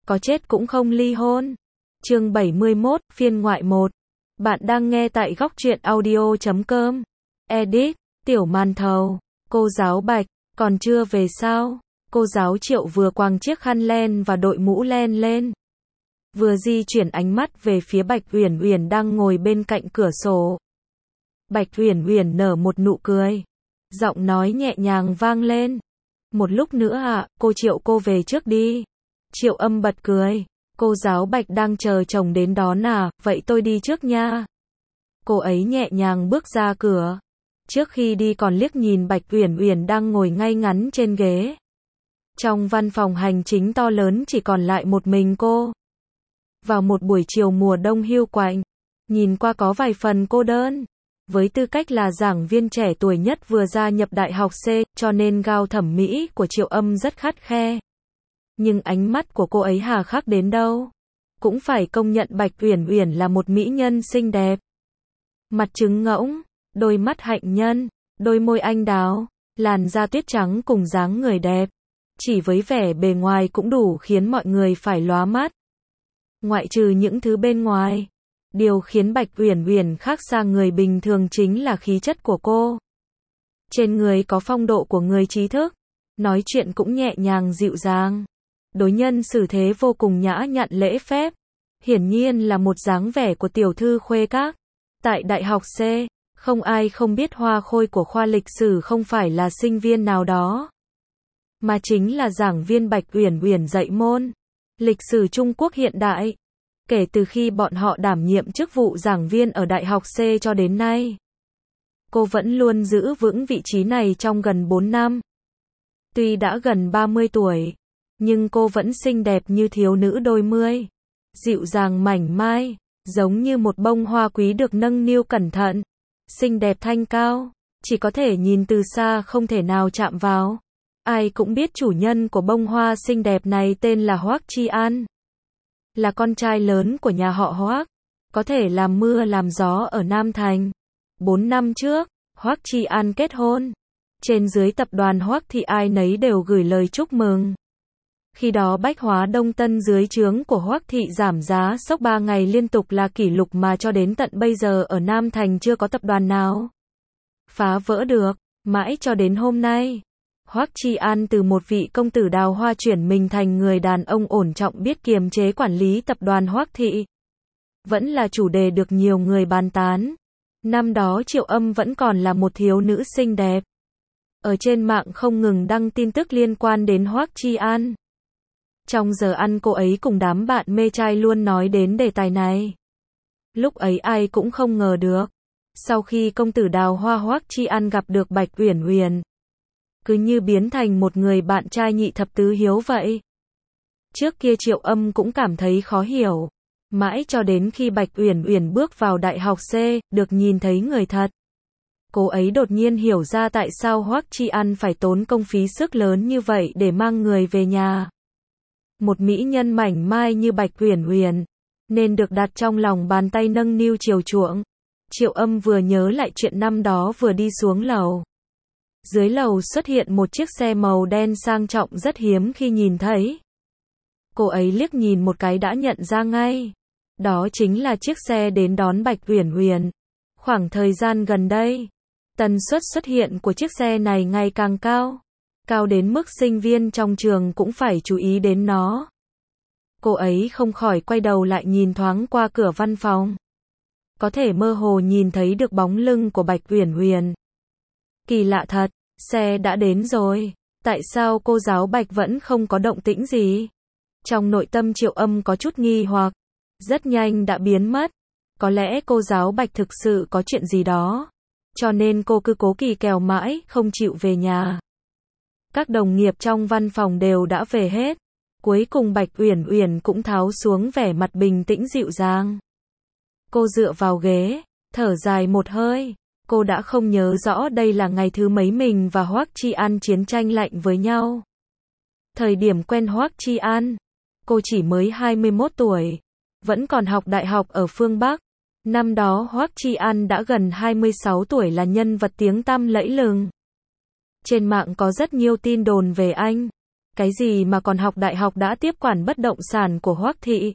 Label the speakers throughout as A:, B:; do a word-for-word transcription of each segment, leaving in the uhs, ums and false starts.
A: có chết cũng không ly hôn. Chương bảy mươi mốt, phiên ngoại một. Bạn đang nghe tại góc truyện audio chấm com. Edit, Tiểu Màn Thầu. Cô giáo Bạch, còn chưa về sao? Cô giáo Triệu vừa quàng chiếc khăn len và đội mũ len lên. Vừa di chuyển ánh mắt về phía Bạch Uyển Uyển đang ngồi bên cạnh cửa sổ. Bạch Uyển Uyển nở một nụ cười. Giọng nói nhẹ nhàng vang lên. Một lúc nữa ạ, cô Triệu cô về trước đi. Triệu Âm bật cười. Cô giáo Bạch đang chờ chồng đến đón à, vậy tôi đi trước nha. Cô ấy nhẹ nhàng bước ra cửa. Trước khi đi còn liếc nhìn Bạch Uyển Uyển đang ngồi ngay ngắn trên ghế. Trong văn phòng hành chính to lớn chỉ còn lại một mình cô. Vào một buổi chiều mùa đông hiu quạnh, nhìn qua có vài phần cô đơn. Với tư cách là giảng viên trẻ tuổi nhất vừa gia nhập đại học C, cho nên gao thẩm mỹ của Triệu Âm rất khắt khe. Nhưng ánh mắt của cô ấy hà khắc đến đâu. Cũng phải công nhận Bạch Uyển Uyển là một mỹ nhân xinh đẹp. Mặt trứng ngỗng, đôi mắt hạnh nhân, đôi môi anh đào, làn da tuyết trắng cùng dáng người đẹp. Chỉ với vẻ bề ngoài cũng đủ khiến mọi người phải lóa mắt. Ngoại trừ những thứ bên ngoài, điều khiến Bạch Uyển Uyển khác xa người bình thường chính là khí chất của cô. Trên người có phong độ của người trí thức, nói chuyện cũng nhẹ nhàng dịu dàng. Đối nhân xử thế vô cùng nhã nhặn lễ phép. Hiển nhiên là một dáng vẻ của tiểu thư khuê các. Tại đại học C, không ai không biết hoa khôi của khoa lịch sử không phải là sinh viên nào đó, mà chính là giảng viên Bạch Uyển Uyển dạy môn lịch sử Trung Quốc hiện đại. Kể từ khi bọn họ đảm nhiệm chức vụ giảng viên ở đại học C cho đến nay, cô vẫn luôn giữ vững vị trí này trong gần bốn năm. Tuy đã gần ba mươi tuổi, nhưng cô vẫn xinh đẹp như thiếu nữ đôi mươi, dịu dàng mảnh mai, giống như một bông hoa quý được nâng niu cẩn thận, xinh đẹp thanh cao, chỉ có thể nhìn từ xa không thể nào chạm vào. Ai cũng biết chủ nhân của bông hoa xinh đẹp này tên là Hoắc Chi An, là con trai lớn của nhà họ Hoắc, có thể làm mưa làm gió ở Nam Thành. Bốn năm trước, Hoắc Chi An kết hôn. Trên dưới tập đoàn Hoắc thì ai nấy đều gửi lời chúc mừng. Khi đó bách hóa Đông Tân dưới trướng của Hoắc thị giảm giá sốc ba ngày liên tục là kỷ lục mà cho đến tận bây giờ ở Nam Thành chưa có tập đoàn nào phá vỡ được. Mãi cho đến hôm nay, Hoắc Chi An từ một vị công tử đào hoa chuyển mình thành người đàn ông ổn trọng biết kiềm chế quản lý tập đoàn Hoắc thị. Vẫn là chủ đề được nhiều người bàn tán. Năm đó Triệu Âm vẫn còn là một thiếu nữ xinh đẹp. Ở trên mạng không ngừng đăng tin tức liên quan đến Hoắc Chi An. Trong giờ ăn cô ấy cùng đám bạn mê trai luôn nói đến đề tài này. Lúc ấy ai cũng không ngờ được. Sau khi công tử đào hoa Hoắc Chi An gặp được Bạch Uyển Uyển, cứ như biến thành một người bạn trai nhị thập tứ hiếu vậy. Trước kia Triệu Âm cũng cảm thấy khó hiểu. Mãi cho đến khi Bạch Uyển Uyển bước vào đại học C, được nhìn thấy người thật, cô ấy đột nhiên hiểu ra tại sao Hoắc Chi An phải tốn công phí sức lớn như vậy để mang người về nhà. Một mỹ nhân mảnh mai như Bạch Uyển Uyển, nên được đặt trong lòng bàn tay nâng niu chiều chuộng. Triệu Âm vừa nhớ lại chuyện năm đó vừa đi xuống lầu. Dưới lầu xuất hiện một chiếc xe màu đen sang trọng rất hiếm khi nhìn thấy. Cô ấy liếc nhìn một cái đã nhận ra ngay. Đó chính là chiếc xe đến đón Bạch Uyển Uyển. Khoảng thời gian gần đây, tần suất xuất hiện của chiếc xe này ngày càng cao. Cao đến mức sinh viên trong trường cũng phải chú ý đến nó. Cô ấy không khỏi quay đầu lại nhìn thoáng qua cửa văn phòng. Có thể mơ hồ nhìn thấy được bóng lưng của Bạch Uyển Uyển. Kỳ lạ thật, xe đã đến rồi. Tại sao cô giáo Bạch vẫn không có động tĩnh gì? Trong nội tâm Triệu Âm có chút nghi hoặc. Rất nhanh đã biến mất. Có lẽ cô giáo Bạch thực sự có chuyện gì đó, cho nên cô cứ cố kỳ kèo mãi, không chịu về nhà. Các đồng nghiệp trong văn phòng đều đã về hết. Cuối cùng Bạch Uyển Uyển cũng tháo xuống vẻ mặt bình tĩnh dịu dàng. Cô dựa vào ghế, thở dài một hơi. Cô đã không nhớ rõ đây là ngày thứ mấy mình và Hoắc Chi An chiến tranh lạnh với nhau. Thời điểm quen Hoắc Chi An, cô chỉ mới hai mươi mốt tuổi, vẫn còn học đại học ở phương Bắc. Năm đó Hoắc Chi An đã gần hai mươi sáu tuổi, là nhân vật tiếng tăm lẫy lừng. Trên mạng có rất nhiều tin đồn về anh. Cái gì mà còn học đại học đã tiếp quản bất động sản của Hoắc thị.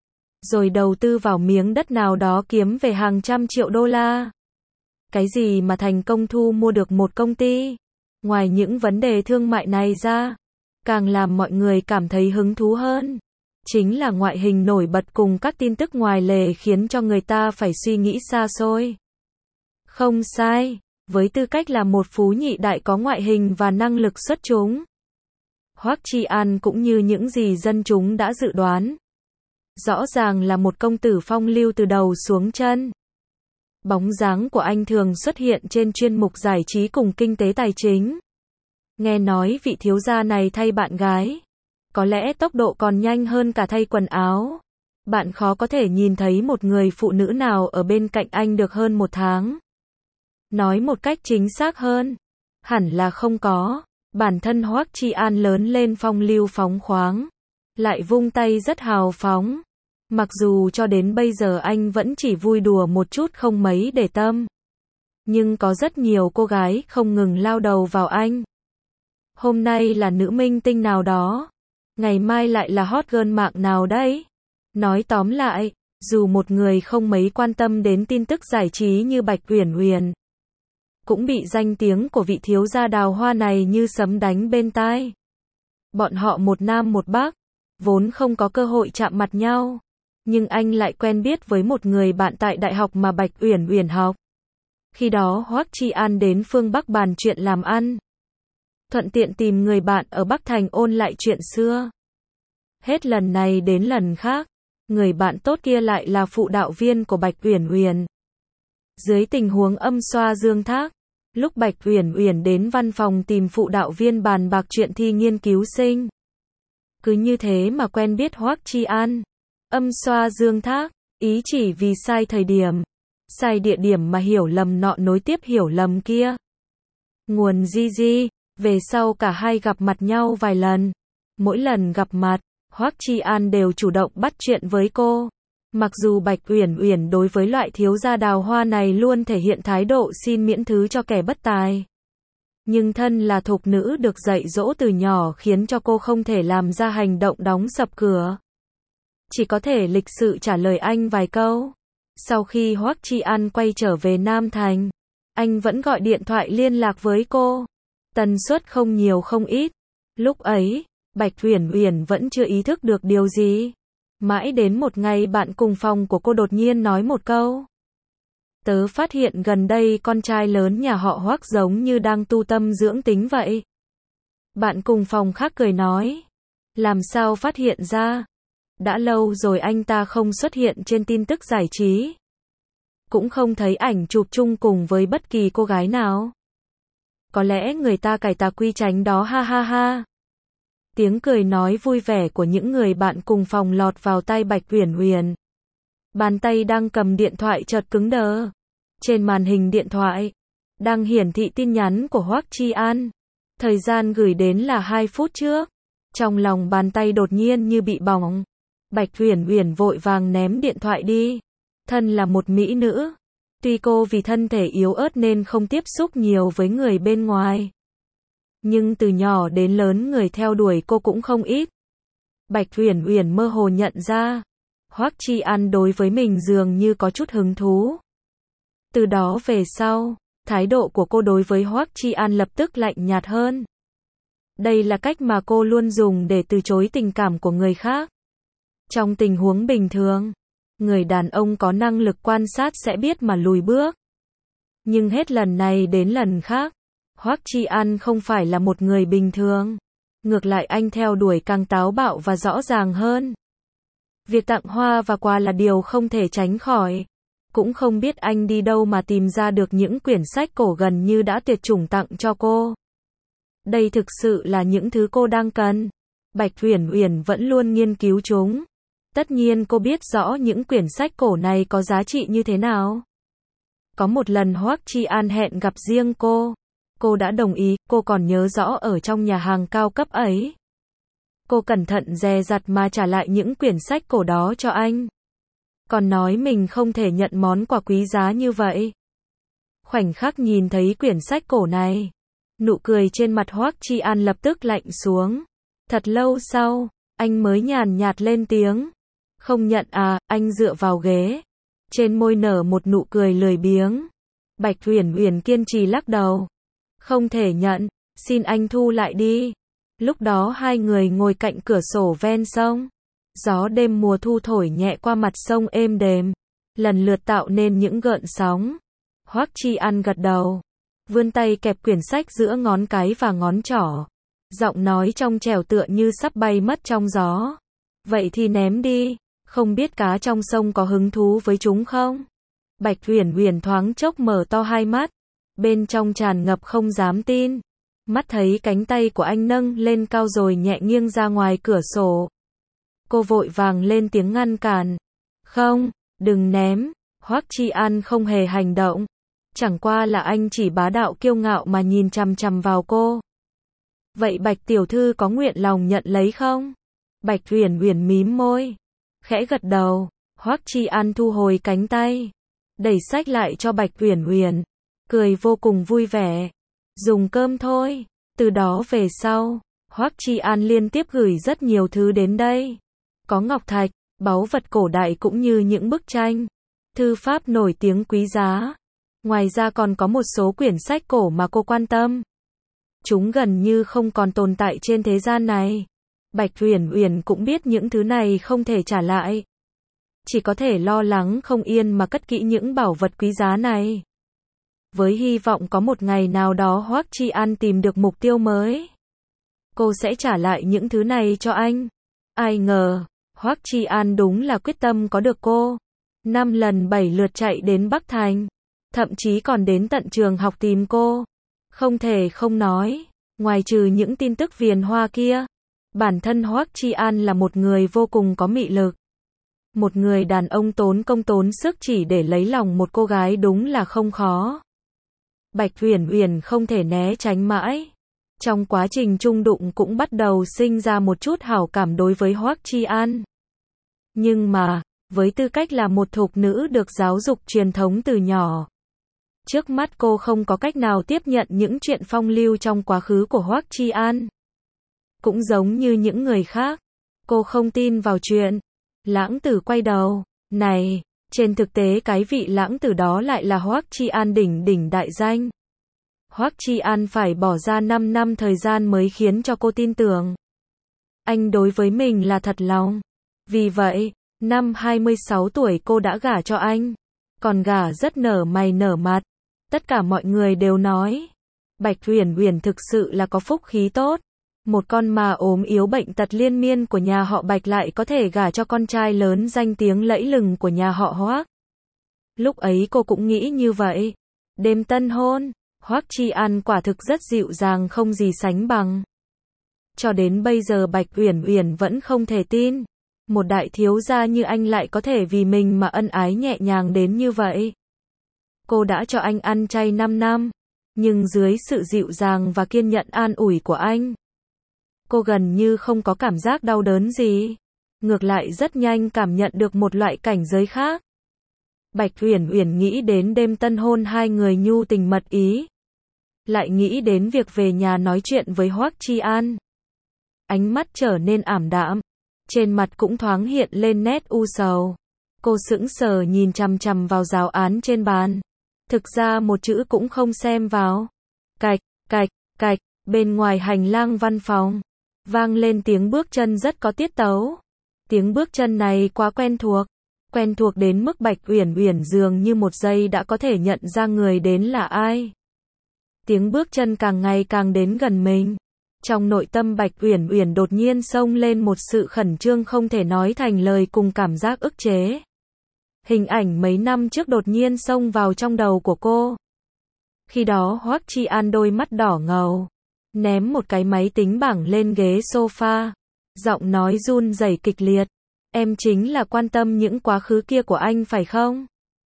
A: Rồi đầu tư vào miếng đất nào đó kiếm về hàng trăm triệu đô la. Cái gì mà thành công thu mua được một công ty. Ngoài những vấn đề thương mại này ra, càng làm mọi người cảm thấy hứng thú hơn, chính là ngoại hình nổi bật cùng các tin tức ngoài lề khiến cho người ta phải suy nghĩ xa xôi. Không sai, với tư cách là một phú nhị đại có ngoại hình và năng lực xuất chúng, Hoắc Tri An cũng như những gì dân chúng đã dự đoán. Rõ ràng là một công tử phong lưu từ đầu xuống chân. Bóng dáng của anh thường xuất hiện trên chuyên mục giải trí cùng kinh tế tài chính. Nghe nói vị thiếu gia này thay bạn gái, có lẽ tốc độ còn nhanh hơn cả thay quần áo. Bạn khó có thể nhìn thấy một người phụ nữ nào ở bên cạnh anh được hơn một tháng. Nói một cách chính xác hơn, hẳn là không có. Bản thân Hoắc Tri An lớn lên phong lưu phóng khoáng, lại vung tay rất hào phóng. Mặc dù cho đến bây giờ anh vẫn chỉ vui đùa một chút không mấy để tâm. Nhưng có rất nhiều cô gái không ngừng lao đầu vào anh. Hôm nay là nữ minh tinh nào đó, ngày mai lại là hot girl mạng nào đấy. Nói tóm lại, dù một người không mấy quan tâm đến tin tức giải trí như Bạch Uyển Uyển, cũng bị danh tiếng của vị thiếu gia đào hoa này như sấm đánh bên tai. Bọn họ một nam một bắc, vốn không có cơ hội chạm mặt nhau. Nhưng anh lại quen biết với một người bạn tại đại học mà Bạch Uyển Uyển học. Khi đó Hoắc Tri An đến phương Bắc bàn chuyện làm ăn. Thuận tiện tìm người bạn ở Bắc Thành ôn lại chuyện xưa. Hết lần này đến lần khác, người bạn tốt kia lại là phụ đạo viên của Bạch Uyển Uyển. Dưới tình huống âm xoa dương thác, lúc Bạch Uyển Uyển đến văn phòng tìm phụ đạo viên bàn bạc chuyện thi nghiên cứu sinh. Cứ như thế mà quen biết Hoắc Tri An. Âm xoa dương thác, ý chỉ vì sai thời điểm, sai địa điểm mà hiểu lầm nọ nối tiếp hiểu lầm kia. Nguồn Gigi, về sau cả hai gặp mặt nhau vài lần. Mỗi lần gặp mặt, Hoắc Tri An đều chủ động bắt chuyện với cô. Mặc dù Bạch Uyển Uyển đối với loại thiếu gia đào hoa này luôn thể hiện thái độ xin miễn thứ cho kẻ bất tài. Nhưng thân là thục nữ được dạy dỗ từ nhỏ khiến cho cô không thể làm ra hành động đóng sập cửa. Chỉ có thể lịch sự trả lời anh vài câu. Sau khi Hoắc Tri An quay trở về Nam Thành, anh vẫn gọi điện thoại liên lạc với cô. Tần suất không nhiều không ít. Lúc ấy, Bạch Uyển Uyển vẫn chưa ý thức được điều gì. Mãi đến một ngày bạn cùng phòng của cô đột nhiên nói một câu. Tớ phát hiện gần đây con trai lớn nhà họ Hoắc giống như đang tu tâm dưỡng tính vậy. Bạn cùng phòng khác cười nói. Làm sao phát hiện ra? Đã lâu rồi anh ta không xuất hiện trên tin tức giải trí. Cũng không thấy ảnh chụp chung cùng với bất kỳ cô gái nào. Có lẽ người ta cải tà quy tránh đó ha ha ha. Tiếng cười nói vui vẻ của những người bạn cùng phòng lọt vào tai Bạch Uyển Uyển. Bàn tay đang cầm điện thoại chợt cứng đờ. Trên màn hình điện thoại, đang hiển thị tin nhắn của Hoắc Tri An. Thời gian gửi đến là hai phút trước. Trong lòng bàn tay đột nhiên như bị bỏng. Bạch Uyển Uyển vội vàng ném điện thoại đi. Thân là một mỹ nữ, tuy cô vì thân thể yếu ớt nên không tiếp xúc nhiều với người bên ngoài, nhưng từ nhỏ đến lớn người theo đuổi cô cũng không ít. Bạch Uyển Uyển mơ hồ nhận ra, Hoắc Tri An đối với mình dường như có chút hứng thú. Từ đó về sau, thái độ của cô đối với Hoắc Tri An lập tức lạnh nhạt hơn. Đây là cách mà cô luôn dùng để từ chối tình cảm của người khác. Trong tình huống bình thường, người đàn ông có năng lực quan sát sẽ biết mà lùi bước. Nhưng hết lần này đến lần khác, Hoắc Tri An không phải là một người bình thường. Ngược lại anh theo đuổi càng táo bạo và rõ ràng hơn. Việc tặng hoa và quà là điều không thể tránh khỏi. Cũng không biết anh đi đâu mà tìm ra được những quyển sách cổ gần như đã tuyệt chủng tặng cho cô. Đây thực sự là những thứ cô đang cần. Bạch Uyển Uyển vẫn luôn nghiên cứu chúng. Tất nhiên cô biết rõ những quyển sách cổ này có giá trị như thế nào. Có một lần Hoắc Tri An hẹn gặp riêng cô. Cô đã đồng ý, cô còn nhớ rõ ở trong nhà hàng cao cấp ấy. Cô cẩn thận dè dặt mà trả lại những quyển sách cổ đó cho anh. Còn nói mình không thể nhận món quà quý giá như vậy. Khoảnh khắc nhìn thấy quyển sách cổ này, nụ cười trên mặt Hoắc Tri An lập tức lạnh xuống. Thật lâu sau, anh mới nhàn nhạt lên tiếng. Không nhận à, anh dựa vào ghế. Trên môi nở một nụ cười lười biếng. Bạch Uyển Uyển kiên trì lắc đầu. Không thể nhận, xin anh thu lại đi. Lúc đó hai người ngồi cạnh cửa sổ ven sông. Gió đêm mùa thu thổi nhẹ qua mặt sông êm đềm, lần lượt tạo nên những gợn sóng. Hoắc Chi An gật đầu, vươn tay kẹp quyển sách giữa ngón cái và ngón trỏ. Giọng nói trong trẻo tựa như sắp bay mất trong gió. Vậy thì ném đi, không biết cá trong sông có hứng thú với chúng không? Bạch Uyển Uyển thoáng chốc mở to hai mắt, bên trong tràn ngập không dám tin. Mắt thấy cánh tay của anh nâng lên cao rồi nhẹ nghiêng ra ngoài cửa sổ. Cô vội vàng lên tiếng ngăn cản. Không, đừng ném. Hoắc Chi An không hề hành động. Chẳng qua là anh chỉ bá đạo kiêu ngạo mà nhìn chằm chằm vào cô. Vậy Bạch tiểu thư có nguyện lòng nhận lấy không? Bạch Uyển Uyển mím môi, khẽ gật đầu. Hoắc Chi An thu hồi cánh tay, đẩy sách lại cho Bạch Uyển Uyển, cười vô cùng vui vẻ. Dùng cơm thôi. Từ đó về sau, Hoắc Chi An liên tiếp gửi rất nhiều thứ đến đây. Có ngọc thạch, báu vật cổ đại cũng như những bức tranh, thư pháp nổi tiếng quý giá. Ngoài ra còn có một số quyển sách cổ mà cô quan tâm. Chúng gần như không còn tồn tại trên thế gian này. Bạch Uyển Uyển cũng biết những thứ này không thể trả lại. Chỉ có thể lo lắng không yên mà cất kỹ những bảo vật quý giá này. Với hy vọng có một ngày nào đó Hoắc Chi An tìm được mục tiêu mới, cô sẽ trả lại những thứ này cho anh. Ai ngờ, Hoắc Chi An đúng là quyết tâm có được cô. Năm lần bảy lượt chạy đến Bắc Thành, thậm chí còn đến tận trường học tìm cô. Không thể không nói, ngoài trừ những tin tức viền hoa kia, bản thân Hoắc Chi An là một người vô cùng có mị lực. Một người đàn ông tốn công tốn sức chỉ để lấy lòng một cô gái đúng là không khó. Bạch Uyển Uyển không thể né tránh mãi. Trong quá trình chung đụng cũng bắt đầu sinh ra một chút hảo cảm đối với Hoắc Chi An. Nhưng mà, với tư cách là một thục nữ được giáo dục truyền thống từ nhỏ, trước mắt cô không có cách nào tiếp nhận những chuyện phong lưu trong quá khứ của Hoắc Chi An. Cũng giống như những người khác, cô không tin vào chuyện lãng tử quay đầu này. Trên thực tế cái vị lãng tử đó lại là Hoắc Chi An đỉnh đỉnh đại danh. Hoắc Chi An phải bỏ ra năm năm thời gian mới khiến cho cô tin tưởng anh đối với mình là thật lòng. Vì vậy, năm hai mươi sáu tuổi cô đã gả cho anh. Còn gả rất nở mày nở mặt. Tất cả mọi người đều nói, Bạch Uyển Uyển thực sự là có phúc khí tốt. Một con mà ốm yếu bệnh tật liên miên của nhà họ Bạch lại có thể gả cho con trai lớn danh tiếng lẫy lừng của nhà họ Hoắc. Lúc ấy cô cũng nghĩ như vậy. Đêm tân hôn, Hoắc Chi An quả thực rất dịu dàng không gì sánh bằng. Cho đến bây giờ Bạch Uyển Uyển vẫn không thể tin, một đại thiếu gia như anh lại có thể vì mình mà ân ái nhẹ nhàng đến như vậy. Cô đã cho anh ăn chay năm năm, nhưng dưới sự dịu dàng và kiên nhẫn an ủi của anh, cô gần như không có cảm giác đau đớn gì. Ngược lại rất nhanh cảm nhận được một loại cảnh giới khác. Bạch Uyển Uyển nghĩ đến đêm tân hôn hai người nhu tình mật ý, lại nghĩ đến việc về nhà nói chuyện với Hoắc Chi An. Ánh mắt trở nên ảm đạm, trên mặt cũng thoáng hiện lên nét u sầu. Cô sững sờ nhìn chằm chằm vào giáo án trên bàn. Thực ra một chữ cũng không xem vào. Cạch, cạch, cạch, bên ngoài hành lang văn phòng, vang lên tiếng bước chân rất có tiết tấu. Tiếng bước chân này quá quen thuộc. Quen thuộc đến mức Bạch Uyển Uyển dường như một giây đã có thể nhận ra người đến là ai. Tiếng bước chân càng ngày càng đến gần mình. Trong nội tâm Bạch Uyển Uyển đột nhiên xông lên một sự khẩn trương không thể nói thành lời cùng cảm giác ức chế. Hình ảnh mấy năm trước đột nhiên xông vào trong đầu của cô. Khi đó Hoắc Chi An đôi mắt đỏ ngầu, ném một cái máy tính bảng lên ghế sofa, giọng nói run rẩy kịch liệt. Em chính là quan tâm những quá khứ kia của anh phải không?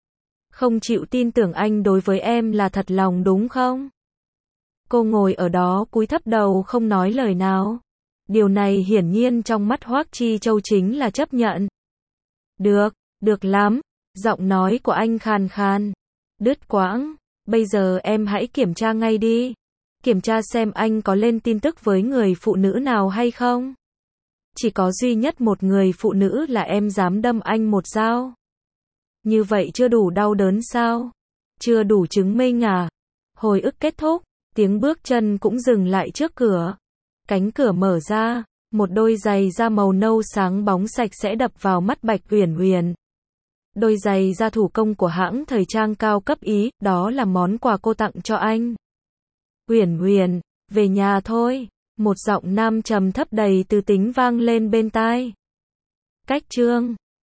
A: Không chịu tin tưởng anh đối với em là thật lòng đúng không? Cô ngồi ở đó cúi thấp đầu không nói lời nào. Điều này hiển nhiên trong mắt Hoắc Chi Châu chính là chấp nhận. Được, được lắm. Giọng nói của anh khàn khàn, đứt quãng. Bây giờ em hãy kiểm tra ngay đi. Kiểm tra xem anh có lên tin tức với người phụ nữ nào hay không? Chỉ có duy nhất một người phụ nữ là em dám đâm anh một dao. Như vậy chưa đủ đau đớn sao? Chưa đủ chứng minh à? Hồi ức kết thúc, tiếng bước chân cũng dừng lại trước cửa. Cánh cửa mở ra, một đôi giày da màu nâu sáng bóng sạch sẽ đập vào mắt Bạch Uyển Uyển. Đôi giày da thủ công của hãng thời trang cao cấp Ý, đó là món quà cô tặng cho anh. Uyển Uyển, về nhà thôi. Một giọng nam trầm thấp đầy tư tính vang lên bên tai. Cách chương